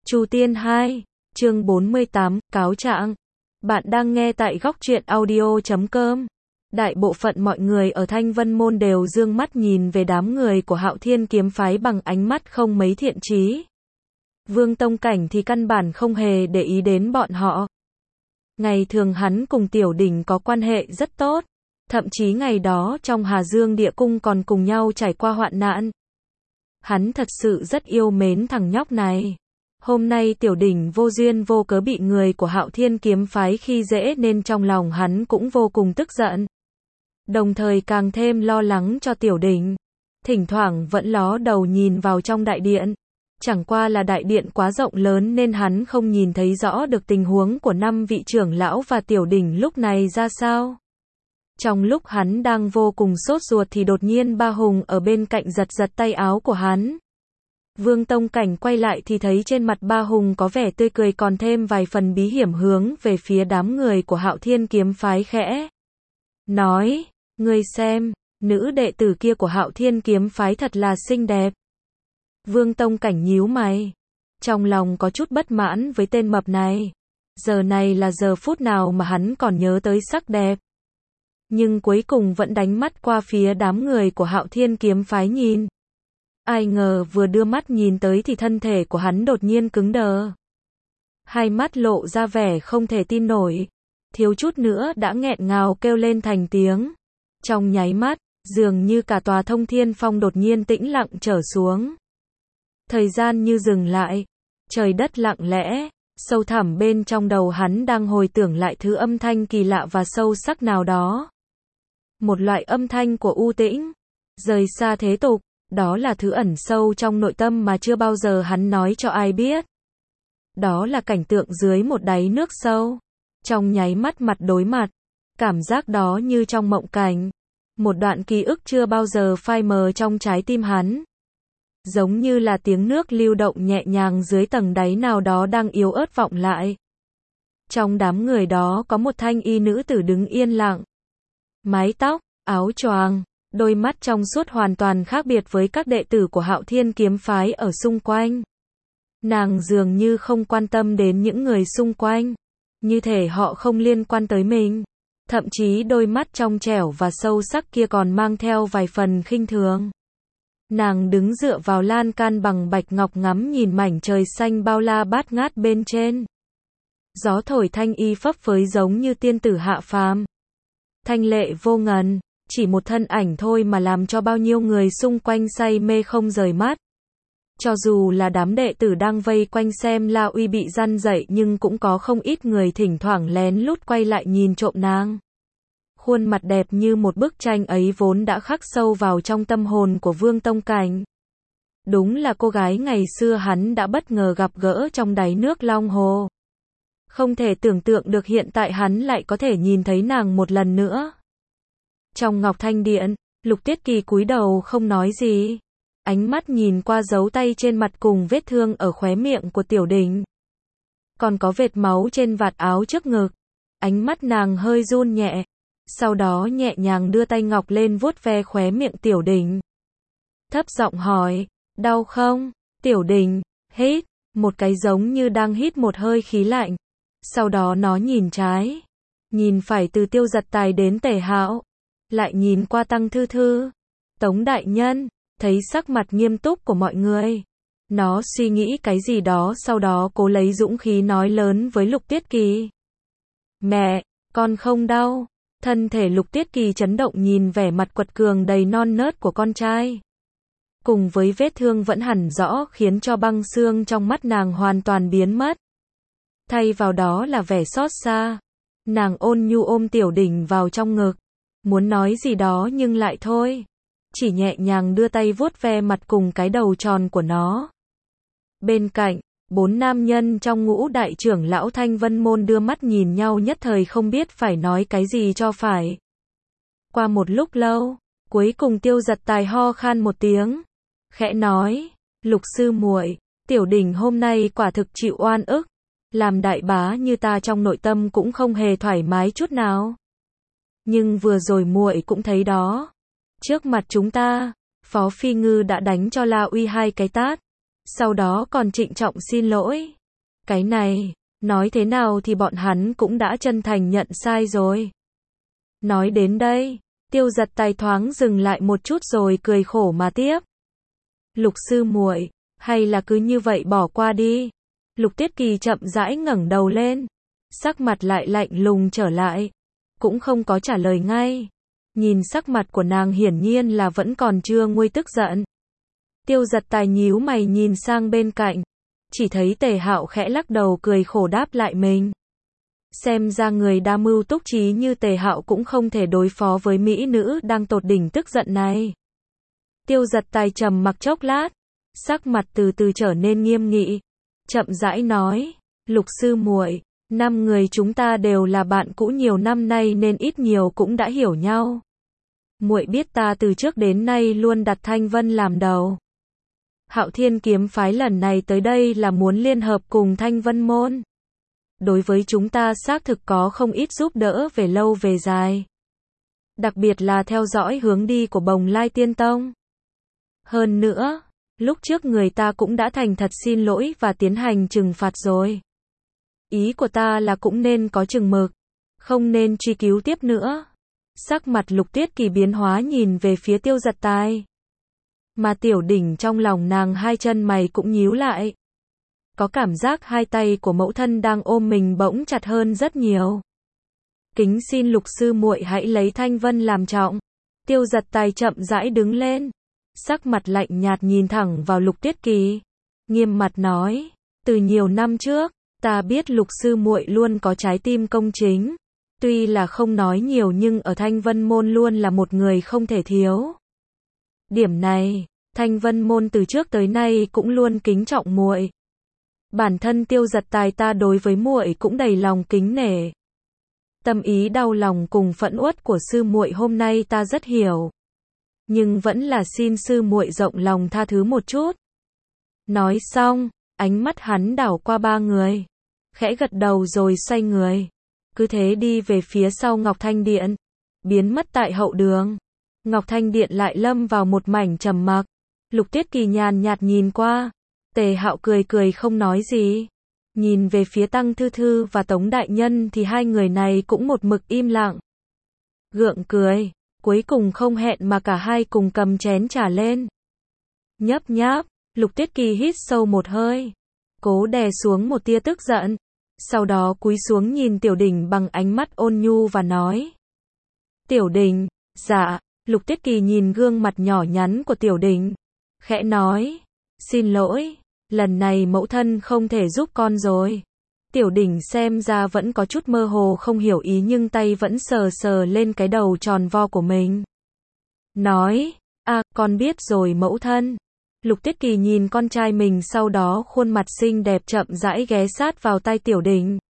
Chu Tiên 2, chương 48, cáo trạng. Bạn đang nghe tại góc truyện audio.com. Đại bộ phận mọi người ở Thanh Vân Môn đều dương mắt nhìn về đám người của Hạo Thiên kiếm phái bằng ánh mắt không mấy thiện chí. Vương Tông Cảnh thì căn bản không hề để ý đến bọn họ. Ngày thường hắn cùng Tiểu Đỉnh có quan hệ rất tốt, thậm chí ngày đó trong Hà Dương Địa Cung còn cùng nhau trải qua hoạn nạn. Hắn thật sự rất yêu mến thằng nhóc này. Hôm nay Tiểu Đỉnh vô duyên vô cớ bị người của Hạo Thiên kiếm phái khi dễ nên trong lòng hắn cũng vô cùng tức giận. Đồng thời càng thêm lo lắng cho Tiểu Đỉnh. Thỉnh thoảng vẫn ló đầu nhìn vào trong đại điện. Chẳng qua là đại điện quá rộng lớn nên hắn không nhìn thấy rõ được tình huống của 5 vị trưởng lão và Tiểu Đỉnh lúc này ra sao. Trong lúc hắn đang vô cùng sốt ruột thì đột nhiên Ba Hùng ở bên cạnh giật giật tay áo của hắn. Vương Tông Cảnh quay lại thì thấy trên mặt Ba Hùng có vẻ tươi cười còn thêm vài phần bí hiểm hướng về phía đám người của Hạo Thiên kiếm phái khẽ. Nói, ngươi xem, nữ đệ tử kia của Hạo Thiên kiếm phái thật là xinh đẹp. Vương Tông Cảnh nhíu mày. Trong lòng có chút bất mãn với tên mập này. Giờ này là giờ phút nào mà hắn còn nhớ tới sắc đẹp. Nhưng cuối cùng vẫn đánh mắt qua phía đám người của Hạo Thiên kiếm phái nhìn. Ai ngờ vừa đưa mắt nhìn tới thì thân thể của hắn đột nhiên cứng đờ. Hai mắt lộ ra vẻ không thể tin nổi. Thiếu chút nữa đã nghẹn ngào kêu lên thành tiếng. Trong nháy mắt, dường như cả tòa Thông Thiên Phong đột nhiên tĩnh lặng trở xuống. Thời gian như dừng lại. Trời đất lặng lẽ. Sâu thẳm bên trong đầu hắn đang hồi tưởng lại thứ âm thanh kỳ lạ và sâu sắc nào đó. Một loại âm thanh của u tĩnh. Rời xa thế tục. Đó là thứ ẩn sâu trong nội tâm mà chưa bao giờ hắn nói cho ai biết. Đó là cảnh tượng dưới một đáy nước sâu. Trong nháy mắt mặt đối mặt. Cảm giác đó như trong mộng cảnh. Một đoạn ký ức chưa bao giờ phai mờ trong trái tim hắn. Giống như là tiếng nước lưu động nhẹ nhàng dưới tầng đáy nào đó đang yếu ớt vọng lại. Trong đám người đó có một thanh y nữ tử đứng yên lặng. Mái tóc, áo choàng. Đôi mắt trong suốt hoàn toàn khác biệt với các đệ tử của Hạo Thiên kiếm phái ở xung quanh. Nàng dường như không quan tâm đến những người xung quanh. Như thể họ không liên quan tới mình. Thậm chí đôi mắt trong trẻo và sâu sắc kia còn mang theo vài phần khinh thường. Nàng đứng dựa vào lan can bằng bạch ngọc ngắm nhìn mảnh trời xanh bao la bát ngát bên trên. Gió thổi thanh y phấp phới giống như tiên tử hạ phàm. Thanh lệ vô ngần. Chỉ một thân ảnh thôi mà làm cho bao nhiêu người xung quanh say mê không rời mắt. Cho dù là đám đệ tử đang vây quanh xem La Uy bị răn dậy nhưng cũng có không ít người thỉnh thoảng lén lút quay lại nhìn trộm nàng. Khuôn mặt đẹp như một bức tranh ấy vốn đã khắc sâu vào trong tâm hồn của Vương Tông Cảnh. Đúng là cô gái ngày xưa hắn đã bất ngờ gặp gỡ trong đáy nước Long Hồ. Không thể tưởng tượng được hiện tại hắn lại có thể nhìn thấy nàng một lần nữa. Trong Ngọc Thanh Điện, Lục Tiết Kỳ cúi đầu không nói gì. Ánh mắt nhìn qua dấu tay trên mặt cùng vết thương ở khóe miệng của Tiểu Đỉnh. Còn có vệt máu trên vạt áo trước ngực. Ánh mắt nàng hơi run nhẹ. Sau đó nhẹ nhàng đưa tay ngọc lên vuốt ve khóe miệng Tiểu Đỉnh. Thấp giọng hỏi, đau không? Tiểu Đỉnh, hít, một cái giống như đang hít một hơi khí lạnh. Sau đó nó nhìn trái, nhìn phải từ Tiêu Giật Tài đến Tề Hạo. Lại nhìn qua Tăng Thư Thư, Tống Đại Nhân, thấy sắc mặt nghiêm túc của mọi người. Nó suy nghĩ cái gì đó sau đó cố lấy dũng khí nói lớn với Lục Tiết Kỳ. Mẹ, con không đau. Thân thể Lục Tiết Kỳ chấn động nhìn vẻ mặt quật cường đầy non nớt của con trai. Cùng với vết thương vẫn hẳn rõ khiến cho băng xương trong mắt nàng hoàn toàn biến mất. Thay vào đó là vẻ xót xa. Nàng ôn nhu ôm Tiểu Đỉnh vào trong ngực. Muốn nói gì đó nhưng lại thôi. Chỉ nhẹ nhàng đưa tay vuốt ve mặt cùng cái đầu tròn của nó. Bên cạnh, 4 nam nhân trong ngũ đại trưởng lão Thanh Vân Môn đưa mắt nhìn nhau nhất thời không biết phải nói cái gì cho phải. Qua một lúc lâu, cuối cùng Tiêu Giật Tài ho khan một tiếng. Khẽ nói, Lục sư muội, Tiểu Đỉnh hôm nay quả thực chịu oan ức. Làm đại bá như ta trong nội tâm cũng không hề thoải mái chút nào. Nhưng vừa rồi muội cũng thấy đó. Trước mặt chúng ta, Phó Phi Ngư đã đánh cho La Uy 2 cái tát. Sau đó còn trịnh trọng xin lỗi. Cái này, nói thế nào thì bọn hắn cũng đã chân thành nhận sai rồi. Nói đến đây, Tiêu Giật Tài thoáng dừng lại một chút rồi cười khổ mà tiếp. Lục sư muội, hay là cứ như vậy bỏ qua đi. Lục Tiết Kỳ chậm rãi ngẩng đầu lên, sắc mặt lại lạnh lùng trở lại, cũng không có trả lời ngay. Nhìn sắc mặt của nàng hiển nhiên là vẫn còn chưa nguôi tức giận. Tiêu Giật Tài nhíu mày nhìn sang bên cạnh, chỉ thấy Tề Hạo khẽ lắc đầu cười khổ đáp lại mình. Xem ra người đa mưu túc trí như Tề Hạo cũng không thể đối phó với mỹ nữ đang tột đỉnh tức giận này. Tiêu Giật Tài trầm mặc chốc lát, sắc mặt từ từ trở nên nghiêm nghị, chậm rãi nói, Lục sư muội, 5 người chúng ta đều là bạn cũ nhiều năm nay nên ít nhiều cũng đã hiểu nhau. Muội biết ta từ trước đến nay luôn đặt Thanh Vân làm đầu. Hạo Thiên kiếm phái lần này tới đây là muốn liên hợp cùng Thanh Vân môn. Đối với chúng ta xác thực có không ít giúp đỡ về lâu về dài. Đặc biệt là theo dõi hướng đi của Bồng Lai Tiên Tông. Hơn nữa, lúc trước người ta cũng đã thành thật xin lỗi và tiến hành trừng phạt rồi. Ý của ta là cũng nên có chừng mực, không nên truy cứu tiếp nữa. Sắc mặt Lục Tiết Kỳ biến hóa nhìn về phía Tiêu Giật Tài. Mà Tiểu Đỉnh trong lòng nàng hai chân mày cũng nhíu lại. Có cảm giác hai tay của mẫu thân đang ôm mình bỗng chặt hơn rất nhiều. Kính xin Lục sư muội hãy lấy Thanh Vân làm trọng. Tiêu Giật Tài chậm rãi đứng lên, sắc mặt lạnh nhạt nhìn thẳng vào Lục Tiết Kỳ, nghiêm mặt nói, từ nhiều năm trước, ta biết Lục sư muội luôn có trái tim công chính, tuy là không nói nhiều nhưng ở Thanh Vân môn luôn là một người không thể thiếu. Điểm này, Thanh Vân môn từ trước tới nay cũng luôn kính trọng muội. Bản thân Tiêu Giật Tài ta đối với muội cũng đầy lòng kính nể. Tâm ý đau lòng cùng phẫn uất của sư muội hôm nay ta rất hiểu, nhưng vẫn là xin sư muội rộng lòng tha thứ một chút. Nói xong, ánh mắt hắn đảo qua ba người, khẽ gật đầu rồi xoay người, cứ thế đi về phía sau Ngọc Thanh Điện, biến mất tại hậu đường. Ngọc Thanh Điện lại lâm vào một mảnh trầm mặc. Lục Tiết Kỳ nhàn nhạt nhìn qua, Tề Hạo cười cười không nói gì. Nhìn về phía Tăng Thư Thư và Tống Đại Nhân thì hai người này cũng một mực im lặng. Gượng cười, cuối cùng không hẹn mà cả hai cùng cầm chén trà lên. Nhấp nháp, Lục Tiết Kỳ hít sâu một hơi, cố đè xuống một tia tức giận. Sau đó cúi xuống nhìn Tiểu Đỉnh bằng ánh mắt ôn nhu và nói. Tiểu Đỉnh, dạ. Lục Tiết Kỳ nhìn gương mặt nhỏ nhắn của Tiểu Đỉnh, khẽ nói, xin lỗi, lần này mẫu thân không thể giúp con rồi. Tiểu Đỉnh xem ra vẫn có chút mơ hồ không hiểu ý nhưng tay vẫn sờ sờ lên cái đầu tròn vo của mình. Nói, con biết rồi mẫu thân. Lục Tiết Kỳ nhìn con trai mình sau đó khuôn mặt xinh đẹp chậm rãi ghé sát vào tai Tiểu Đỉnh.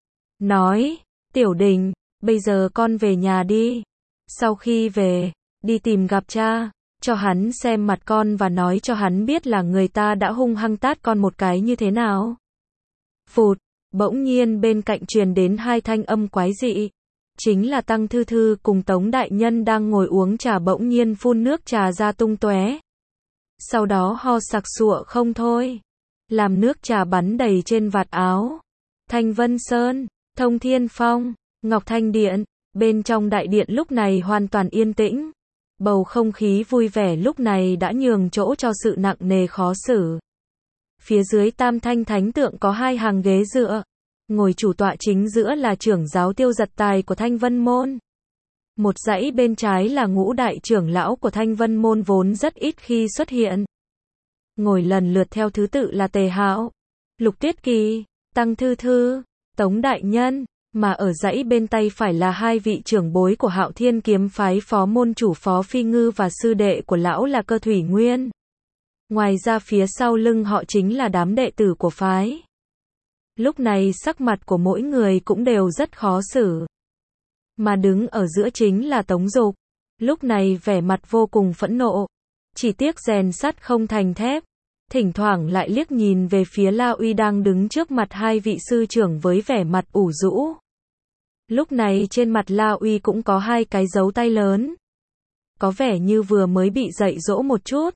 Nói, Tiểu Đỉnh, bây giờ con về nhà đi. Sau khi về, đi tìm gặp cha, cho hắn xem mặt con và nói cho hắn biết là người ta đã hung hăng tát con một cái như thế nào. Phụt, bỗng nhiên bên cạnh truyền đến hai thanh âm quái dị. Chính là Tăng Thư Thư cùng Tống Đại Nhân đang ngồi uống trà bỗng nhiên phun nước trà ra tung tóe. Sau đó ho sặc sụa không thôi, làm nước trà bắn đầy trên vạt áo. Thanh Vân Sơn, Thông Thiên Phong, Ngọc Thanh Điện, bên trong đại điện lúc này hoàn toàn yên tĩnh. Bầu không khí vui vẻ lúc này đã nhường chỗ cho sự nặng nề khó xử. Phía dưới Tam Thanh Thánh Tượng có hai hàng ghế dựa. Ngồi chủ tọa chính giữa là trưởng giáo Tiêu Giật Tài của Thanh Vân Môn. Một dãy bên trái là ngũ đại trưởng lão của Thanh Vân Môn vốn rất ít khi xuất hiện. Ngồi lần lượt theo thứ tự là Tề Hạo, Lục Tiết Kỳ, Tăng Thư Thư, Tống Đại Nhân. Mà ở dãy bên tay phải là hai vị trưởng bối của Hạo Thiên kiếm phái phó môn chủ Phó Phi Ngư và sư đệ của lão là Cơ Thủy Nguyên. Ngoài ra phía sau lưng họ chính là đám đệ tử của phái. Lúc này sắc mặt của mỗi người cũng đều rất khó xử. Mà đứng ở giữa chính là Tống Dục. Lúc này vẻ mặt vô cùng phẫn nộ. Chỉ tiếc rèn sắt không thành thép. Thỉnh thoảng lại liếc nhìn về phía La Uy đang đứng trước mặt hai vị sư trưởng với vẻ mặt ủ rũ. Lúc này trên mặt La Uy cũng có hai cái dấu tay lớn. Có vẻ như vừa mới bị dạy dỗ một chút.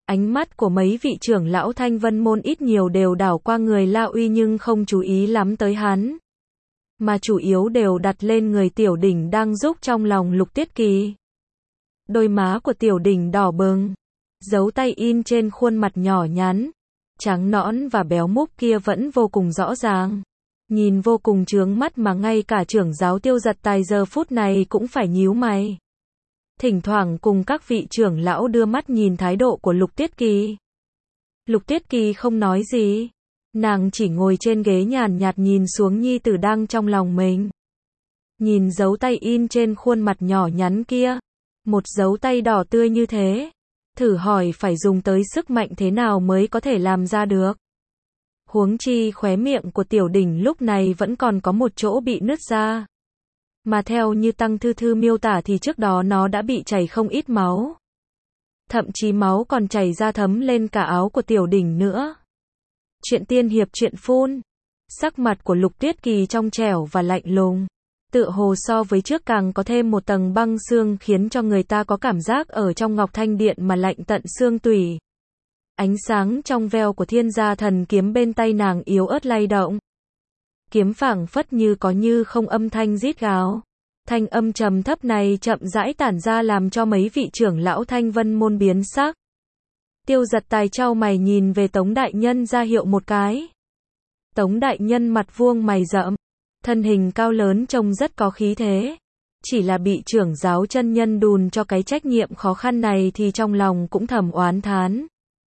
Ánh mắt của mấy vị trưởng lão Thanh Vân Môn ít nhiều đều đảo qua người La Uy nhưng không chú ý lắm tới hắn. Mà chủ yếu đều đặt lên người Tiểu Đỉnh đang rúc trong lòng Lục Tiết Kỳ. Đôi má của Tiểu Đỉnh đỏ bừng. Dấu tay in trên khuôn mặt nhỏ nhắn, trắng nõn và béo múp kia vẫn vô cùng rõ ràng. Nhìn vô cùng chướng mắt mà ngay cả trưởng giáo Tiêu Giật Tài giờ phút này cũng phải nhíu mày. Thỉnh thoảng cùng các vị trưởng lão đưa mắt nhìn thái độ của Lục Tiết Kỳ. Lục Tiết Kỳ không nói gì. Nàng chỉ ngồi trên ghế nhàn nhạt nhìn xuống nhi tử đang trong lòng mình. Nhìn dấu tay in trên khuôn mặt nhỏ nhắn kia. Một dấu tay đỏ tươi như thế. Thử hỏi phải dùng tới sức mạnh thế nào mới có thể làm ra được. Huống chi khóe miệng của Tiểu Đỉnh lúc này vẫn còn có một chỗ bị nứt ra. Mà theo như Tăng Thư Thư miêu tả thì trước đó nó đã bị chảy không ít máu. Thậm chí máu còn chảy ra thấm lên cả áo của Tiểu Đỉnh nữa. Chuyện tiên hiệp chuyện phun. Sắc mặt của Lục Tiết Kỳ trong trẻo và lạnh lùng. Tựa hồ so với trước càng có thêm một tầng băng xương khiến cho người ta có cảm giác ở trong Ngọc Thanh Điện mà lạnh tận xương tủy. Ánh sáng trong veo của Thiên Gia Thần Kiếm bên tay nàng yếu ớt lay động. Kiếm phảng phất như có như không âm thanh rít gào. Thanh âm trầm thấp này chậm rãi tản ra làm cho mấy vị trưởng lão Thanh Vân Môn biến sắc. Tiêu Giật Tài chau mày nhìn về Tống đại nhân ra hiệu một cái. Tống đại nhân mặt vuông mày rậm, thân hình cao lớn trông rất có khí thế. Chỉ là bị trưởng giáo chân nhân đùn cho cái trách nhiệm khó khăn này thì trong lòng cũng thầm oán thán.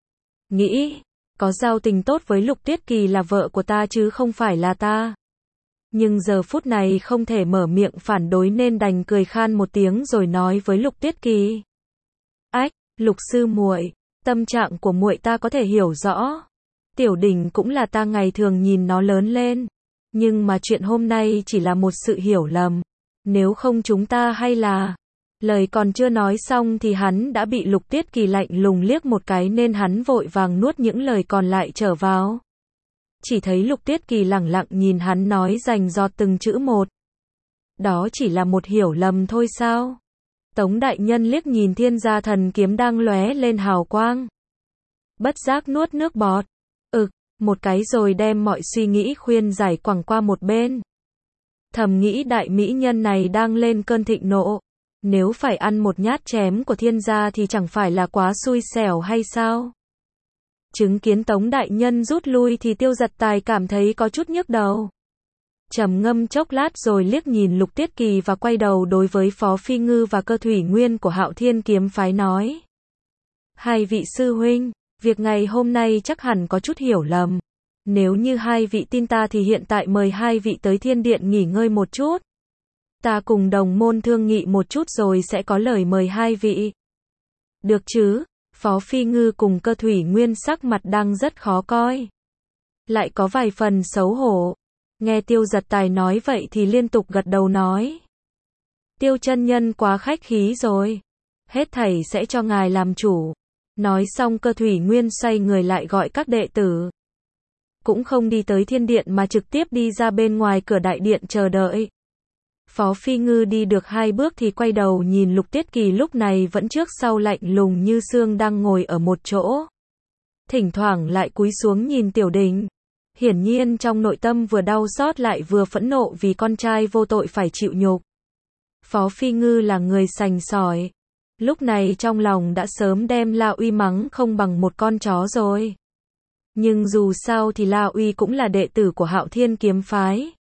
Nghĩ, có giao tình tốt với Lục Tiết Kỳ là vợ của ta chứ không phải là ta. Nhưng giờ phút này không thể mở miệng phản đối nên đành cười khan một tiếng rồi nói với Lục Tiết Kỳ. Ách, Lục sư muội, tâm trạng của muội ta có thể hiểu rõ. Tiểu Đỉnh cũng là ta ngày thường nhìn nó lớn lên. Nhưng mà chuyện hôm nay chỉ là một sự hiểu lầm. Nếu không chúng ta hay là... Lời còn chưa nói xong thì hắn đã bị Lục Tiết Kỳ lạnh lùng liếc một cái nên hắn vội vàng nuốt những lời còn lại trở vào. Chỉ thấy Lục Tiết Kỳ lẳng lặng nhìn hắn nói rành rọt từng chữ một. Đó chỉ là một hiểu lầm thôi sao? Tống đại nhân liếc nhìn Thiên Gia Thần Kiếm đang lóe lên hào quang. Bất giác nuốt nước bọt. Một cái rồi đem mọi suy nghĩ khuyên giải quẳng qua một bên. Thầm nghĩ đại mỹ nhân này đang lên cơn thịnh nộ. Nếu phải ăn một nhát chém của Thiên gia thì chẳng phải là quá xui xẻo hay sao? Chứng kiến Tống đại nhân rút lui thì Tiêu Giật Tài cảm thấy có chút nhức đầu. Trầm ngâm chốc lát rồi liếc nhìn Lục Tiết Kỳ và quay đầu đối với Phó Phi Ngư và Cơ Thủy Nguyên của Hạo Thiên kiếm phái nói. Hai vị sư huynh, việc ngày hôm nay chắc hẳn có chút hiểu lầm. Nếu như hai vị tin ta thì hiện tại mời hai vị tới Thiên Điện nghỉ ngơi một chút. Ta cùng đồng môn thương nghị một chút rồi sẽ có lời mời hai vị. Được chứ? Phó Phi Ngư cùng Cơ Thủy Nguyên sắc mặt đang rất khó coi. Lại có vài phần xấu hổ. Nghe Tiêu Giật Tài nói vậy thì liên tục gật đầu nói. Tiêu chân nhân quá khách khí rồi. Hết thảy sẽ cho ngài làm chủ. Nói xong Cơ Thủy Nguyên xoay người lại gọi các đệ tử. Cũng không đi tới Thiên Điện mà trực tiếp đi ra bên ngoài cửa đại điện chờ đợi. Phó Phi Ngư đi được 2 bước thì quay đầu nhìn Lục Tiết Kỳ lúc này vẫn trước sau lạnh lùng như xương đang ngồi ở một chỗ. Thỉnh thoảng lại cúi xuống nhìn Tiểu Đỉnh. Hiển nhiên trong nội tâm vừa đau xót lại vừa phẫn nộ vì con trai vô tội phải chịu nhục. Phó Phi Ngư là người sành sỏi. Lúc này trong lòng đã sớm đem La Uy mắng không bằng một con chó rồi. Nhưng dù sao thì La Uy cũng là đệ tử của Hạo Thiên kiếm phái.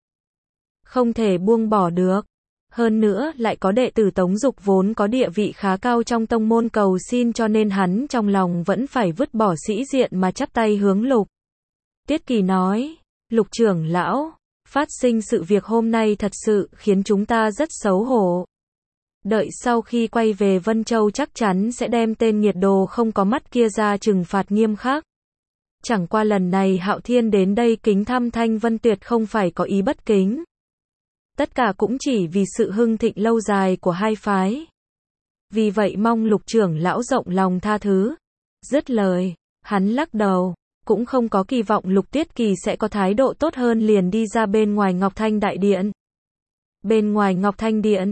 Không thể buông bỏ được. Hơn nữa lại có đệ tử Tống Dục vốn có địa vị khá cao trong tông môn cầu xin cho nên hắn trong lòng vẫn phải vứt bỏ sĩ diện mà chắp tay hướng Lục Tiết Kỳ nói. Lục trưởng lão, phát sinh sự việc hôm nay thật sự khiến chúng ta rất xấu hổ. Đợi sau khi quay về Vân Châu chắc chắn sẽ đem tên nghiệt đồ không có mắt kia ra trừng phạt nghiêm khắc. Chẳng qua lần này Hạo Thiên đến đây kính thăm Thanh Vân Tuyệt không phải có ý bất kính. Tất cả cũng chỉ vì sự hưng thịnh lâu dài của hai phái. Vì vậy mong Lục trưởng lão rộng lòng tha thứ. Dứt lời, hắn lắc đầu, cũng không có kỳ vọng Lục Tiết Kỳ sẽ có thái độ tốt hơn liền đi ra bên ngoài Ngọc Thanh Đại Điện. Bên ngoài Ngọc Thanh Điện,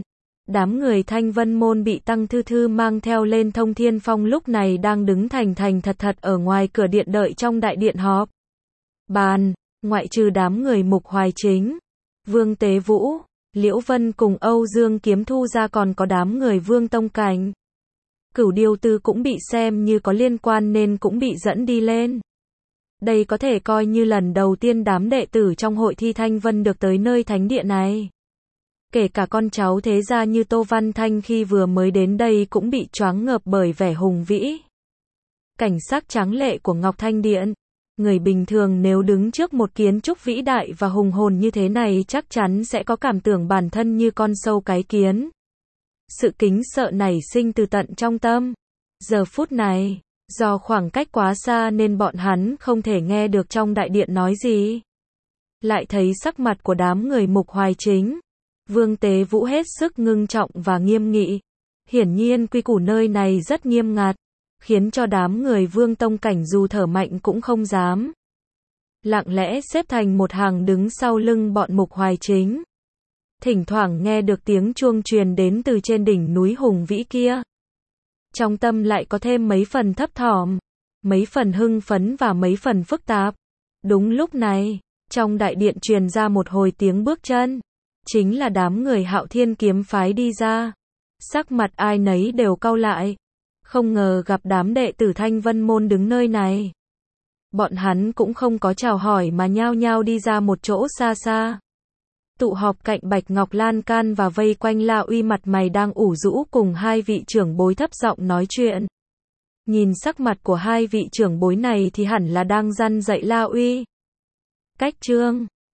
Đám người Thanh Vân Môn bị Tăng Thư Thư mang theo lên Thông Thiên Phong lúc này đang đứng thành thành thật thật ở ngoài cửa điện đợi trong đại điện họp. Bàn, ngoại trừ đám người Mục Hoài Chính, Vương Tế Vũ, Liễu Vân cùng Âu Dương Kiếm Thu ra còn có đám người Vương Tông Cảnh. Cửu Điều Tư cũng bị xem như có liên quan nên cũng bị dẫn đi lên. Đây có thể coi như lần đầu tiên đám đệ tử trong hội thi Thanh Vân được tới nơi thánh địa này. Kể cả con cháu thế gia như Tô Văn Thanh khi vừa mới đến đây cũng bị choáng ngợp bởi vẻ hùng vĩ. Cảnh sắc tráng lệ của Ngọc Thanh Điện. Người bình thường nếu đứng trước một kiến trúc vĩ đại và hùng hồn như thế này chắc chắn sẽ có cảm tưởng bản thân như con sâu cái kiến. Sự kính sợ nảy sinh từ tận trong tâm. Giờ phút này, do khoảng cách quá xa nên bọn hắn không thể nghe được trong đại điện nói gì. Lại thấy sắc mặt của đám người Mục Hoài Chính, Vương Tế Vũ hết sức ngưng trọng và nghiêm nghị. Hiển nhiên quy củ nơi này rất nghiêm ngặt, khiến cho đám người Vương Tông Cảnh dù thở mạnh cũng không dám. Lặng lẽ xếp thành một hàng đứng sau lưng bọn Mục Hoài Chính. Thỉnh thoảng nghe được tiếng chuông truyền đến từ trên đỉnh núi hùng vĩ kia. Trong tâm lại có thêm mấy phần thấp thỏm, mấy phần hưng phấn và mấy phần phức tạp. Đúng lúc này, trong đại điện truyền ra một hồi tiếng bước chân. Chính là đám người Hạo Thiên kiếm phái đi ra. Sắc mặt ai nấy đều cau lại. Không ngờ gặp đám đệ tử Thanh Vân Môn đứng nơi này. Bọn hắn cũng không có chào hỏi mà nhao nhao đi ra một chỗ xa xa. Tụ họp cạnh Bạch Ngọc Lan Can và vây quanh La Uy mặt mày đang ủ rũ cùng hai vị trưởng bối thấp giọng nói chuyện. Nhìn sắc mặt của hai vị trưởng bối này thì hẳn là đang răn dạy La Uy. Cách chương